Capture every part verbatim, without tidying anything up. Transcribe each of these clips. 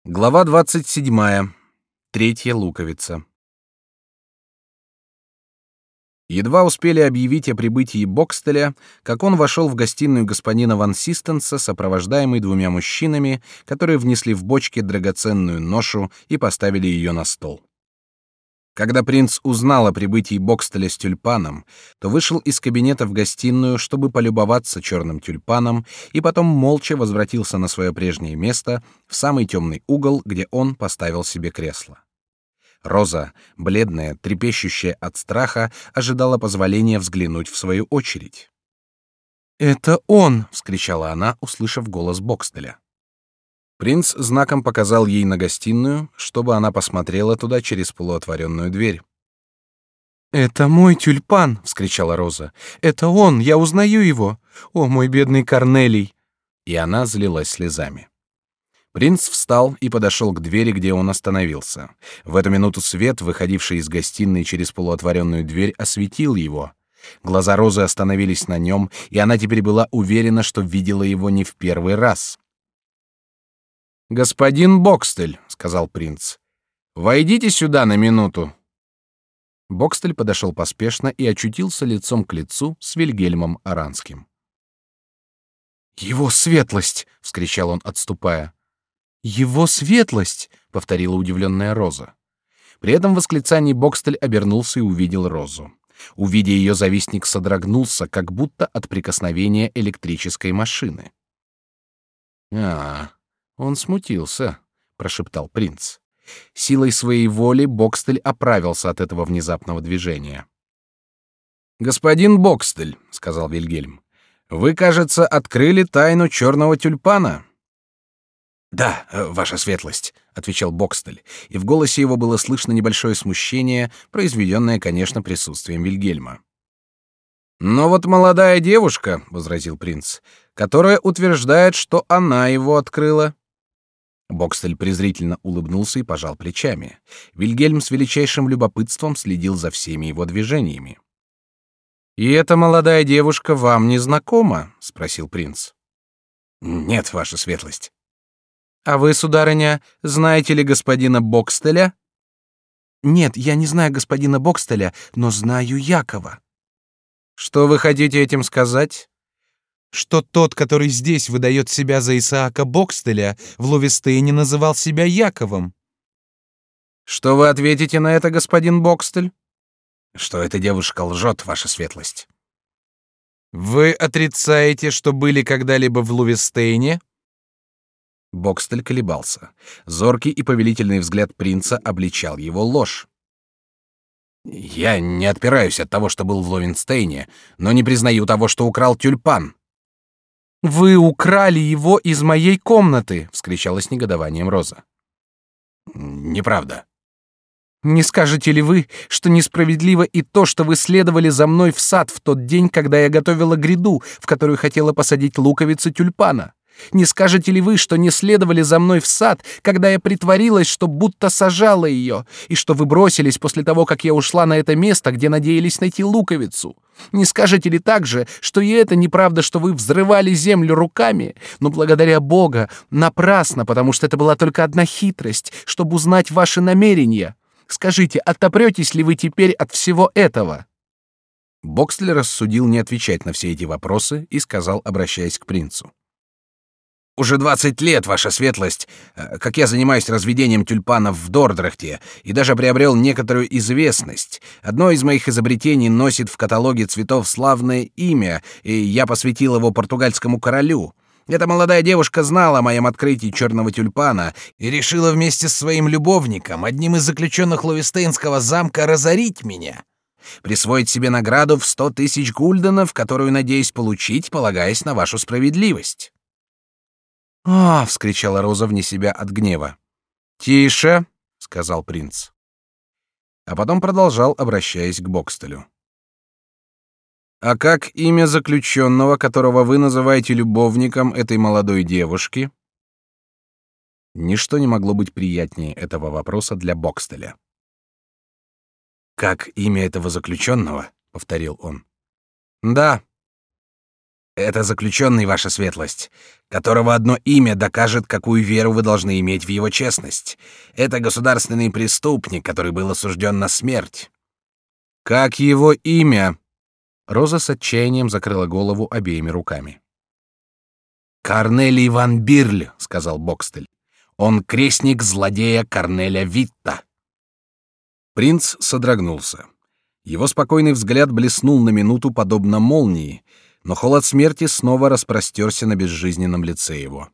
Глава двадцать седьмая. Третья луковица. Едва успели объявить о прибытии Бокстеля, как он вошел в гостиную господина ван Систенса, сопровождаемый двумя мужчинами, которые внесли в бочки драгоценную ношу и поставили ее на стол. Когда принц узнал о прибытии Бокстеля с тюльпаном, то вышел из кабинета в гостиную, чтобы полюбоваться черным тюльпаном, и потом молча возвратился на свое прежнее место, в самый темный угол, где он поставил себе кресло. Роза, бледная, трепещущая от страха, ожидала позволения взглянуть в свою очередь. «Это он!» — вскричала она, услышав голос Бокстеля. Принц знаком показал ей на гостиную, чтобы она посмотрела туда через полуотворенную дверь. «Это мой тюльпан!» — вскричала Роза. «Это он! Я узнаю его! О, мой бедный Корнелий!» И она залилась слезами. Принц встал и подошел к двери, где он остановился. В эту минуту свет, выходивший из гостиной через полуотворенную дверь, осветил его. Глаза Розы остановились на нем, и она теперь была уверена, что видела его не в первый раз. «Господин Бокстель», — сказал принц, — «войдите сюда на минуту». Бокстель подошел поспешно и очутился лицом к лицу с Вильгельмом Аранским. «Его светлость!» — вскричал он, отступая. «Его светлость!» — повторила удивленная Роза. При этом восклицании Бокстель обернулся и увидел Розу. Увидя ее, завистник содрогнулся, как будто от прикосновения электрической машины. «А, он смутился», — прошептал принц. Силой своей воли Бокстель оправился от этого внезапного движения. «Господин Бокстель», — сказал Вильгельм, — «вы, кажется, открыли тайну черного тюльпана». «Да, ваша светлость», — отвечал Бокстель, и в голосе его было слышно небольшое смущение, произведенное, конечно, присутствием Вильгельма. «Но вот молодая девушка», — возразил принц, — «которая утверждает, что она его открыла». Бокстель презрительно улыбнулся и пожал плечами. Вильгельм с величайшим любопытством следил за всеми его движениями. «И эта молодая девушка вам не знакома?» — спросил принц. «Нет, ваша светлость». «А вы, сударыня, знаете ли господина Бокстеля?» «Нет, я не знаю господина Бокстеля, но знаю Якова». «Что вы хотите этим сказать?» «Что тот, который здесь выдает себя за Исаака Бокстеля, в Ловестейне называл себя Яковом». «Что вы ответите на это, господин Бокстель?» «Что эта девушка лжет, ваша светлость». «Вы отрицаете, что были когда-либо в Ловестейне?» Бокстель колебался. Зоркий и повелительный взгляд принца обличал его ложь. «Я не отпираюсь от того, что был в Ловенстейне, но не признаю того, что украл тюльпан». «Вы украли его из моей комнаты!» — вскричала с негодованием Роза. «Неправда». «Не скажете ли вы, что несправедливо и то, что вы следовали за мной в сад в тот день, когда я готовила гряду, в которую хотела посадить луковицы тюльпана? Не скажете ли вы, что не следовали за мной в сад, когда я притворилась, что будто сажала ее, и что вы бросились после того, как я ушла на это место, где надеялись найти луковицу? Не скажете ли также, что и это неправда, что вы взрывали землю руками, но благодаря Бога напрасно, потому что это была только одна хитрость, чтобы узнать ваши намерения? Скажите, отопретесь ли вы теперь от всего этого?» Бокстель рассудил не отвечать на все эти вопросы и сказал, обращаясь к принцу: «Уже двадцать лет, ваша светлость, как я занимаюсь разведением тюльпанов в Дордрахте и даже приобрел некоторую известность. Одно из моих изобретений носит в каталоге цветов славное имя, и я посвятил его португальскому королю. Эта молодая девушка знала о моем открытии черного тюльпана и решила вместе с своим любовником, одним из заключенных Ловестейнского замка, разорить меня, присвоить себе награду в сто тысяч гульденов, которую надеюсь получить, полагаясь на вашу справедливость». «А!» — вскричала Роза вне себя от гнева. «Тише!» — сказал принц. А потом продолжал, обращаясь к Бокстелю. «А как имя заключенного, которого вы называете любовником этой молодой девушки?» Ничто не могло быть приятнее этого вопроса для Бокстеля. «Как имя этого заключенного?» — повторил он. «Да». Это заключенный, ваша светлость, которого одно имя докажет, какую веру вы должны иметь в его честность. Это государственный преступник, который был осужден на смерть. Как его имя? Роза с отчаянием закрыла голову обеими руками. Корнелий ван Бирль, сказал Бокстель. Он крестник злодея Корнеля Витта. Принц содрогнулся. Его спокойный взгляд блеснул на минуту подобно молнии, но холод смерти снова распростерся на безжизненном лице его.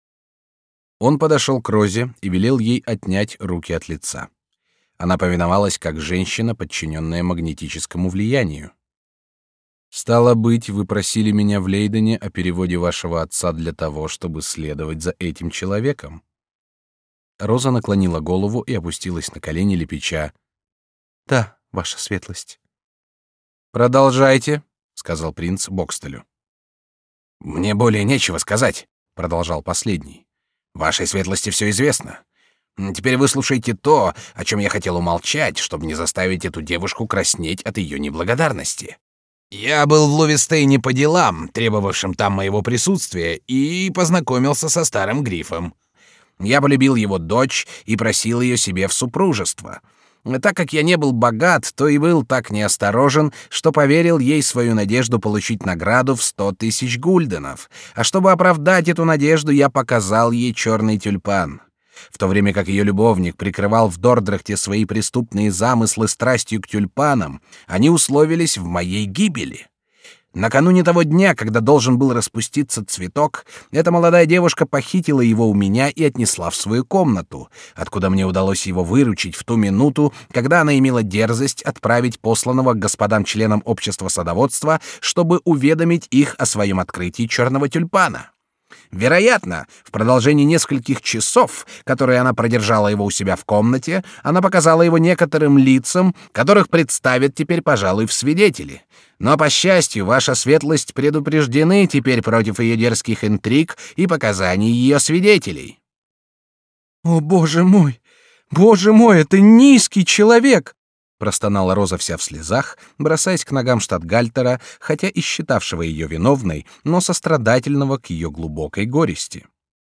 Он подошел к Розе и велел ей отнять руки от лица. Она повиновалась, как женщина, подчиненная магнетическому влиянию. «Стало быть, вы просили меня в Лейдене о переводе вашего отца для того, чтобы следовать за этим человеком?» Роза наклонила голову и опустилась на колени, лепеча: «Да, ваша светлость». «Продолжайте», — сказал принц Бокстелю. «Мне более нечего сказать», — продолжал последний. «Вашей светлости все известно. Теперь выслушайте то, о чем я хотел умолчать, чтобы не заставить эту девушку краснеть от ее неблагодарности. Я был в Лувестейне по делам, требовавшим там моего присутствия, и познакомился со старым Грифом. Я полюбил его дочь и просил ее себе в супружество. Так как я не был богат, то и был так неосторожен, что поверил ей свою надежду получить награду в сто тысяч гульденов. А чтобы оправдать эту надежду, я показал ей черный тюльпан. В то время как ее любовник прикрывал в Дордрахте свои преступные замыслы страстью к тюльпанам, они условились в моей гибели. Накануне того дня, когда должен был распуститься цветок, эта молодая девушка похитила его у меня и отнесла в свою комнату, откуда мне удалось его выручить в ту минуту, когда она имела дерзость отправить посланного к господам-членам общества садоводства, чтобы уведомить их о своем открытии черного тюльпана. Вероятно, в продолжении нескольких часов, которые она продержала его у себя в комнате, она показала его некоторым лицам, которых представят теперь, пожалуй, в свидетели. Но, по счастью, ваша светлость предупреждены теперь против ее дерзких интриг и показаний ее свидетелей. «О, боже мой! Боже мой, это низкий человек!» простонала Роза вся в слезах, бросаясь к ногам штатгальтера, хотя и считавшего ее виновной, но сострадательного к ее глубокой горести.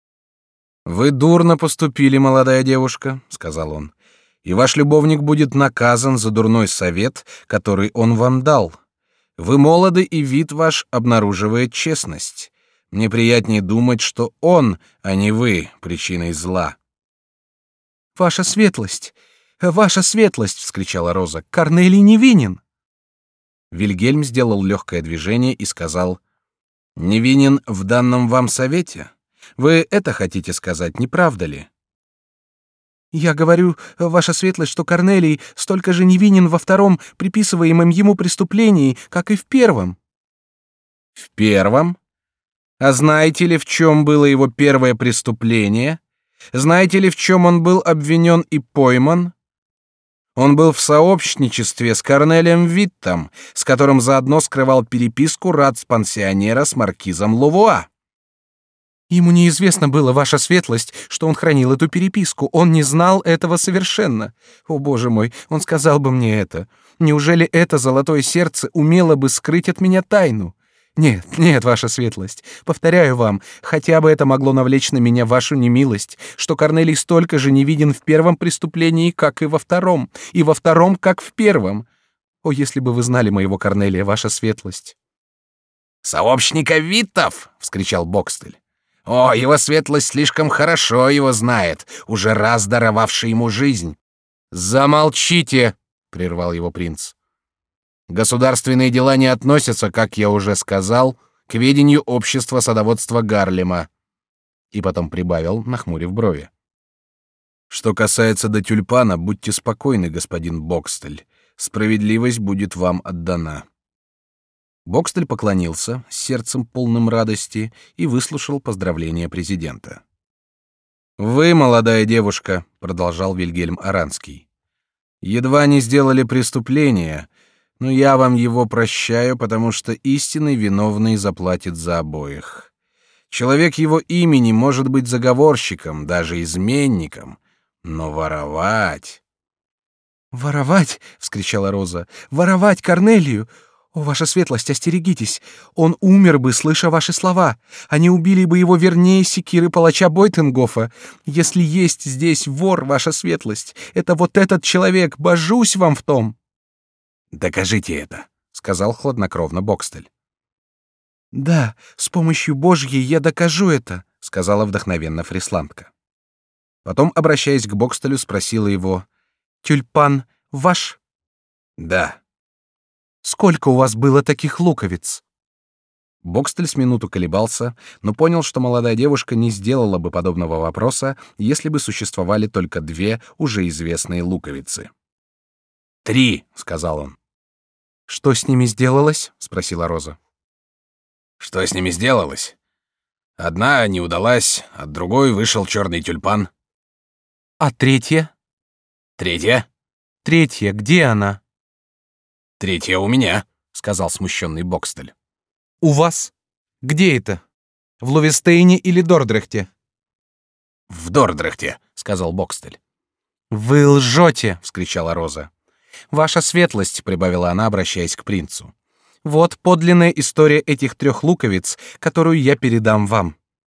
«Вы дурно поступили, молодая девушка», — сказал он, — «и ваш любовник будет наказан за дурной совет, который он вам дал. Вы молоды, и вид ваш обнаруживает честность. Мне приятнее думать, что он, а не вы, причиной зла». «Ваша светлость! Ваша светлость!» — вскричала Роза. «Корнелий невинен!» Вильгельм сделал легкое движение и сказал: «Невинен в данном вам совете? Вы это хотите сказать, не правда ли?» «Я говорю, ваша светлость, что Корнелий столько же невинен во втором приписываемом ему преступлении, как и в первом». «В первом? А знаете ли, в чем было его первое преступление? Знаете ли, в чем он был обвинен и пойман? Он был в сообщничестве с Корнелием Виттом, с которым заодно скрывал переписку рацпансионера с маркизом Лувуа». «Ему неизвестно было, ваша светлость, что он хранил эту переписку. Он не знал этого совершенно. О, боже мой, он сказал бы мне это. Неужели это золотое сердце умело бы скрыть от меня тайну? Нет, нет, ваша светлость, повторяю вам, хотя бы это могло навлечь на меня вашу немилость, что Корнелий столько же невиден в первом преступлении, как и во втором, и во втором, как в первом. О, если бы вы знали моего Корнелия, ваша светлость!» «Сообщника Виттов!» — вскричал Бокстель. «О, его светлость слишком хорошо его знает, уже раз даровавший ему жизнь». «Замолчите!» — прервал его принц. «Государственные дела не относятся, как я уже сказал, к ведению общества садоводства Гарлема». И потом прибавил, нахмурив брови: «Что касается до тюльпана, будьте спокойны, господин Бокстель. Справедливость будет вам отдана». Бокстель поклонился, с сердцем полным радости, и выслушал поздравления президента. «Вы, молодая девушка, — продолжал Вильгельм Аранский, — едва не сделали преступление, но я вам его прощаю, потому что истинный виновный заплатит за обоих. Человек его имени может быть заговорщиком, даже изменником, но воровать...» «Воровать!» — вскричала Роза. «Воровать Корнелию! О, ваша светлость, остерегитесь! Он умер бы, слыша ваши слова. Они убили бы его вернее секиры палача Бойтенгофа. Если есть здесь вор, ваша светлость, это вот этот человек, божусь вам в том. Докажите это, сказал хладнокровно Бокстель. Да, с помощью Божьей я докажу это, сказала вдохновенно фрисландка. Потом, обращаясь к Бокстелю, спросила его: «Тюльпан ваш?» «Да». «Сколько у вас было таких луковиц?» Бокстель с минуту колебался, но понял, что молодая девушка не сделала бы подобного вопроса, если бы существовали только две уже известные луковицы. «Три», — сказал он. «Что с ними сделалось?» — спросила Роза. «Что с ними сделалось? Одна не удалась, от другой вышел черный тюльпан». «А третья?» «Третья?» «Третья, где она?» «Третья у меня», — сказал смущенный Бокстель. «У вас? Где это? В Ловестейне или Дордрехте?» «В Дордрехте», — сказал Бокстель. «Вы лжете!» — вскричала Роза. «Ваша светлость», — прибавила она, обращаясь к принцу. «Вот подлинная история этих трех луковиц, которую я передам вам.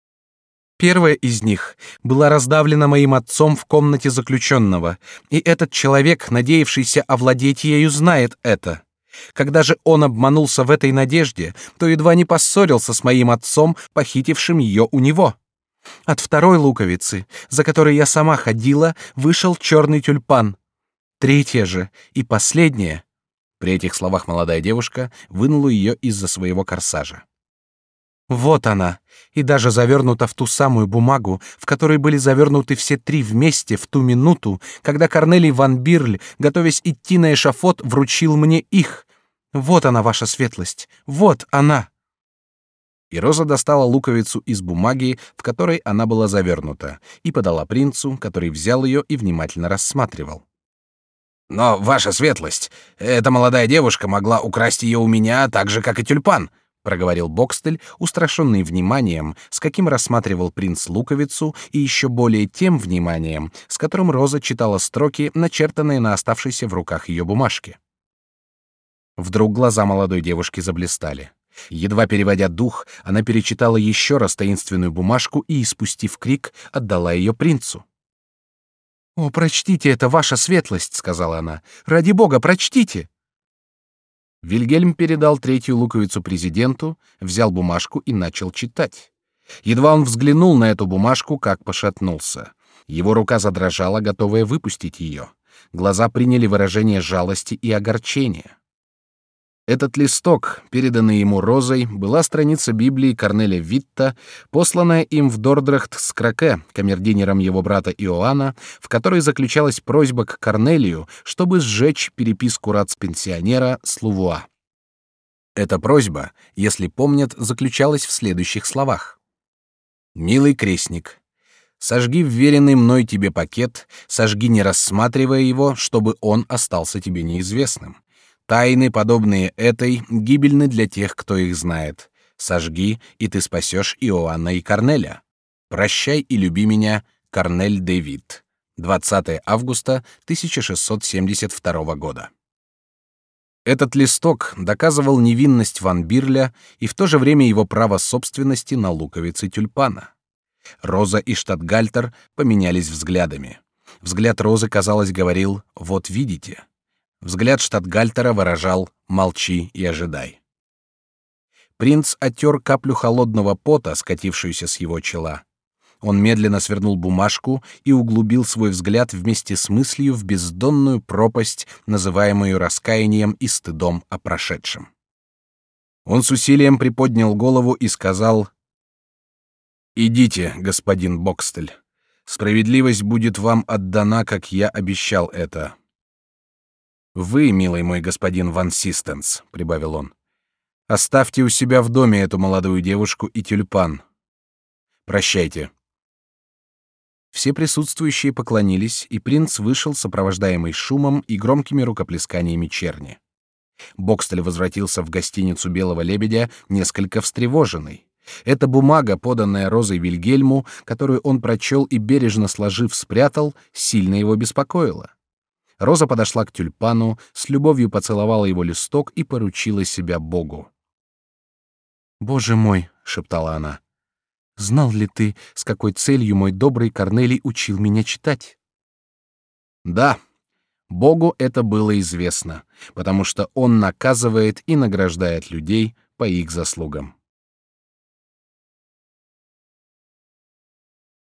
Первая из них была раздавлена моим отцом в комнате заключенного, и этот человек, надеявшийся овладеть ею, знает это. Когда же он обманулся в этой надежде, то едва не поссорился с моим отцом, похитившим ее у него. От второй луковицы, за которой я сама ходила, вышел черный тюльпан. Третья же и последняя». При этих словах молодая девушка вынула ее из-за своего корсажа. «Вот она, и даже завернута в ту самую бумагу, в которой были завернуты все три вместе в ту минуту, когда Корнелий ван Бирль, готовясь идти на эшафот, вручил мне их. Вот она, ваша светлость, вот она». И Роза достала луковицу из бумаги, в которой она была завернута, и подала принцу, который взял ее и внимательно рассматривал. «Но, ваша светлость, эта молодая девушка могла украсть ее у меня так же, как и тюльпан», — проговорил Бокстель, устрашенный вниманием, с каким рассматривал принц луковицу, и еще более тем вниманием, с которым Роза читала строки, начертанные на оставшейся в руках ее бумажке. Вдруг глаза молодой девушки заблистали. Едва переводя дух, она перечитала еще раз таинственную бумажку и, испустив крик, отдала ее принцу. «О, прочтите это, ваша светлость», — сказала она. «Ради бога, прочтите». Вильгельм передал третью луковицу президенту, взял бумажку и начал читать. Едва он взглянул на эту бумажку, как пошатнулся. Его рука задрожала, готовая выпустить ее. Глаза приняли выражение жалости и огорчения. Этот листок, переданный ему Розой, была страница Библии Корнеля Витта, посланная им в Дордрехт с Краке, камердинером его брата Иоанна, в которой заключалась просьба к Корнелию, чтобы сжечь переписку рацпенсионера с Лувуа. Эта просьба, если помнят, заключалась в следующих словах: «Милый крестник, сожги вверенный мной тебе пакет, сожги, не рассматривая его, чтобы он остался тебе неизвестным. Тайны, подобные этой, гибельны для тех, кто их знает. Сожги, и ты спасешь Иоанна и Корнеля. Прощай и люби меня, Корнель де Вит. двадцатое августа тысяча шестьсот семьдесят второго года». Этот листок доказывал невинность ван Бирля и в то же время его право собственности на луковицы тюльпана. Роза и штатгальтер поменялись взглядами. Взгляд Розы, казалось, говорил: «Вот видите». Взгляд штатгальтера выражал: «Молчи и ожидай». Принц оттер каплю холодного пота, скатившуюся с его чела. Он медленно свернул бумажку и углубил свой взгляд вместе с мыслью в бездонную пропасть, называемую раскаянием и стыдом о прошедшем. Он с усилием приподнял голову и сказал: «Идите, господин Бокстель. Справедливость будет вам отдана, как я обещал это. Вы, милый мой господин Ван Систенс, — прибавил он, — оставьте у себя в доме эту молодую девушку и тюльпан. Прощайте». Все присутствующие поклонились, и принц вышел, сопровождаемый шумом и громкими рукоплесканиями черни. Бокстель возвратился в гостиницу «Белого лебедя» несколько встревоженный. Эта бумага, поданная Розой Вильгельму, которую он прочел и бережно сложив спрятал, сильно его беспокоила. Роза подошла к тюльпану, с любовью поцеловала его листок и поручила себя Богу. «Боже мой!» — шептала она. «Знал ли ты, с какой целью мой добрый Корнелий учил меня читать?» Да, Богу это было известно, потому что он наказывает и награждает людей по их заслугам.